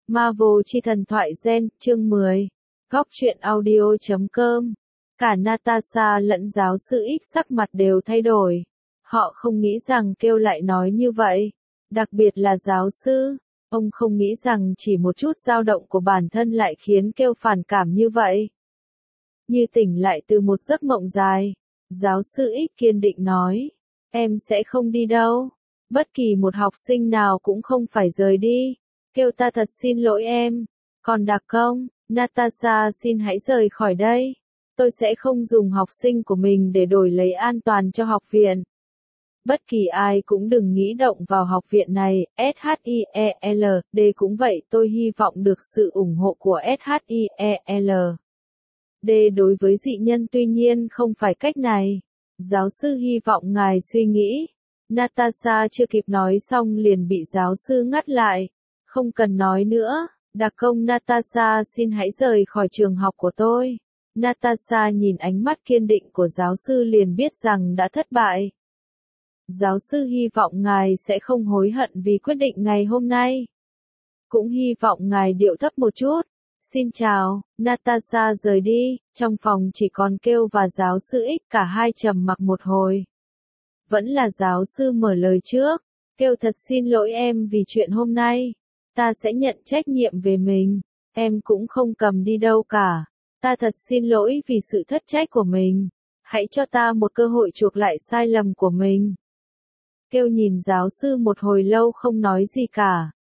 Marvel chi thần thoại gen, chương 10. Góc truyện audio.com. Cả Natasha lẫn giáo sư X sắc mặt đều thay đổi. Họ không nghĩ rằng Kêu lại nói như vậy. Đặc biệt là giáo sư. Ông không nghĩ rằng chỉ một chút dao động của bản thân lại khiến Kêu phản cảm như vậy. Như tỉnh lại từ một giấc mộng dài. Giáo sư X kiên định nói. Em sẽ không đi đâu. Bất kỳ một học sinh nào cũng không phải rời đi. Kêu ta thật xin lỗi em. Còn đặc công, Natasha xin hãy rời khỏi đây. Tôi sẽ không dùng học sinh của mình để đổi lấy an toàn cho học viện. Bất kỳ ai cũng đừng nghĩ động vào học viện này, SHIEL, D cũng vậy, tôi hy vọng được sự ủng hộ của SHIEL. D đối với dị nhân tuy nhiên không phải cách này. Giáo sư hy vọng ngài suy nghĩ. Natasha chưa kịp nói xong liền bị giáo sư ngắt lại. Không cần nói nữa, đặc công Natasha xin hãy rời khỏi trường học của tôi. Natasha nhìn ánh mắt kiên định của giáo sư liền biết rằng đã thất bại. Giáo sư hy vọng ngài sẽ không hối hận vì quyết định ngày hôm nay. Cũng hy vọng ngài điệu thấp một chút. Xin chào, Natasha rời đi, trong phòng chỉ còn Kêu và giáo sư X, cả hai trầm mặc một hồi. Vẫn là giáo sư mở lời trước. Kêu thật xin lỗi em vì chuyện hôm nay. Ta sẽ nhận trách nhiệm về mình. Em cũng không cầm đi đâu cả. Ta thật xin lỗi vì sự thất trách của mình. Hãy cho ta một cơ hội chuộc lại sai lầm của mình. Kêu nhìn giáo sư một hồi lâu không nói gì cả.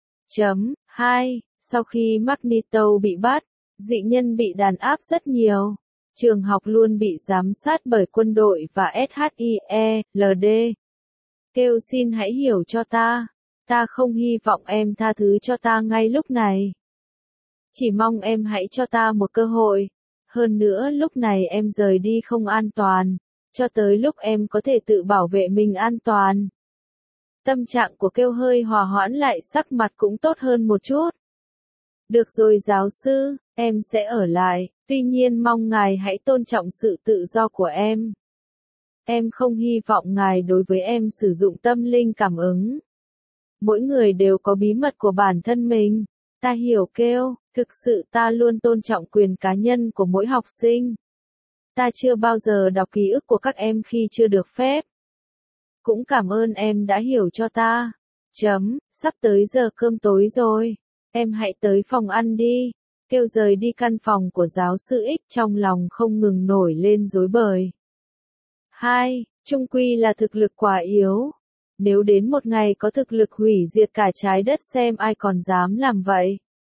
2. Sau khi Magneto bị bắt, dị nhân bị đàn áp rất nhiều. Trường học luôn bị giám sát bởi quân đội và SHIELD. Kêu xin hãy hiểu cho ta. Ta không hy vọng em tha thứ cho ta ngay lúc này. Chỉ mong em hãy cho ta một cơ hội. Hơn nữa lúc này em rời đi không an toàn. Cho tới lúc em có thể tự bảo vệ mình an toàn. Tâm trạng của Kêu hơi hòa hoãn lại, sắc mặt cũng tốt hơn một chút. Được rồi giáo sư, em sẽ ở lại, tuy nhiên mong ngài hãy tôn trọng sự tự do của em. Em không hy vọng ngài đối với em sử dụng tâm linh cảm ứng. Mỗi người đều có bí mật của bản thân mình. Ta hiểu Kêu, thực sự ta luôn tôn trọng quyền cá nhân của mỗi học sinh. Ta chưa bao giờ đọc ký ức của các em khi chưa được phép. Cũng cảm ơn em đã hiểu cho ta. Sắp tới giờ cơm tối rồi. Em hãy tới phòng ăn đi. Kêu rời đi căn phòng của giáo sư X, trong lòng không ngừng nổi lên rối bời. 2. Chung quy là thực lực quá yếu. Nếu đến một ngày có thực lực hủy diệt cả trái đất xem ai còn dám làm vậy.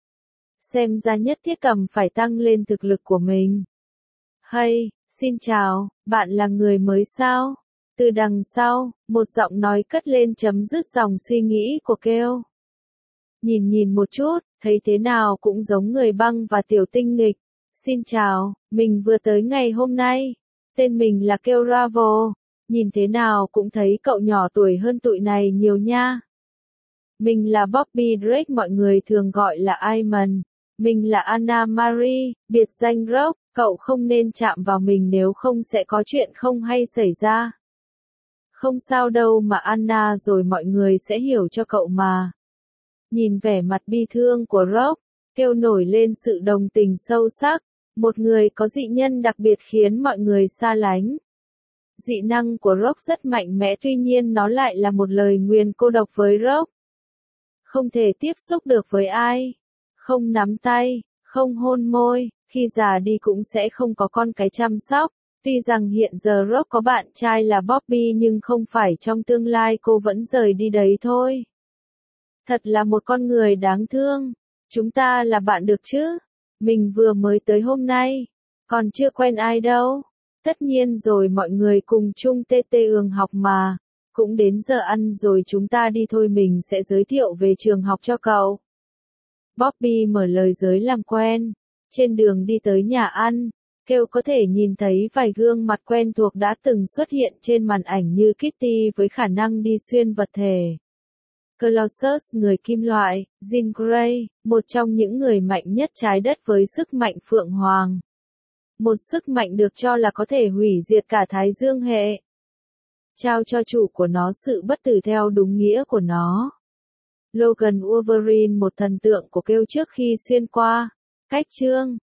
Xem ra nhất thiết cầm phải tăng lên thực lực của mình. Hey, xin chào, bạn là người mới sao? Từ đằng sau, một giọng nói cất lên chấm dứt dòng suy nghĩ của Kêu. Nhìn một chút, thấy thế nào cũng giống người băng và tiểu tinh nghịch. Xin chào, mình vừa tới ngày hôm nay. Tên mình là Kêu Ravo. Nhìn thế nào cũng thấy cậu nhỏ tuổi hơn tụi này nhiều nha. Mình là Bobby Drake, mọi người thường gọi là Iman. Mình là Anna Marie, biệt danh Rock. Cậu không nên chạm vào mình nếu không sẽ có chuyện không hay xảy ra. Không sao đâu mà Anna, rồi mọi người sẽ hiểu cho cậu mà. Nhìn vẻ mặt bi thương của Rock, Kêu nổi lên sự đồng tình sâu sắc. Một người có dị nhân đặc biệt khiến mọi người xa lánh. Dị năng của Rock rất mạnh mẽ, tuy nhiên nó lại là một lời nguyền cô độc với Rock. Không thể tiếp xúc được với ai. Không nắm tay, không hôn môi, khi già đi cũng sẽ không có con cái chăm sóc. Tuy rằng hiện giờ Rock có bạn trai là Bobby nhưng không phải trong tương lai cô vẫn rời đi đấy thôi. Thật là một con người đáng thương. Chúng ta là bạn được chứ? Mình vừa mới tới hôm nay. Còn chưa quen ai đâu. Tất nhiên rồi, mọi người cùng chung ương học mà. Cũng đến giờ ăn rồi, chúng ta đi thôi, mình sẽ giới thiệu về trường học cho cậu. Bobby mở lời giới làm quen. Trên đường đi tới nhà ăn, Kêu có thể nhìn thấy vài gương mặt quen thuộc đã từng xuất hiện trên màn ảnh như Kitty với khả năng đi xuyên vật thể. Colossus người kim loại, Jean Grey, một trong những người mạnh nhất trái đất với sức mạnh Phượng Hoàng. Một sức mạnh được cho là có thể hủy diệt cả Thái Dương hệ. Trao cho chủ của nó sự bất tử theo đúng nghĩa của nó. Logan Wolverine một thần tượng của kêu trước khi xuyên qua. Cách chương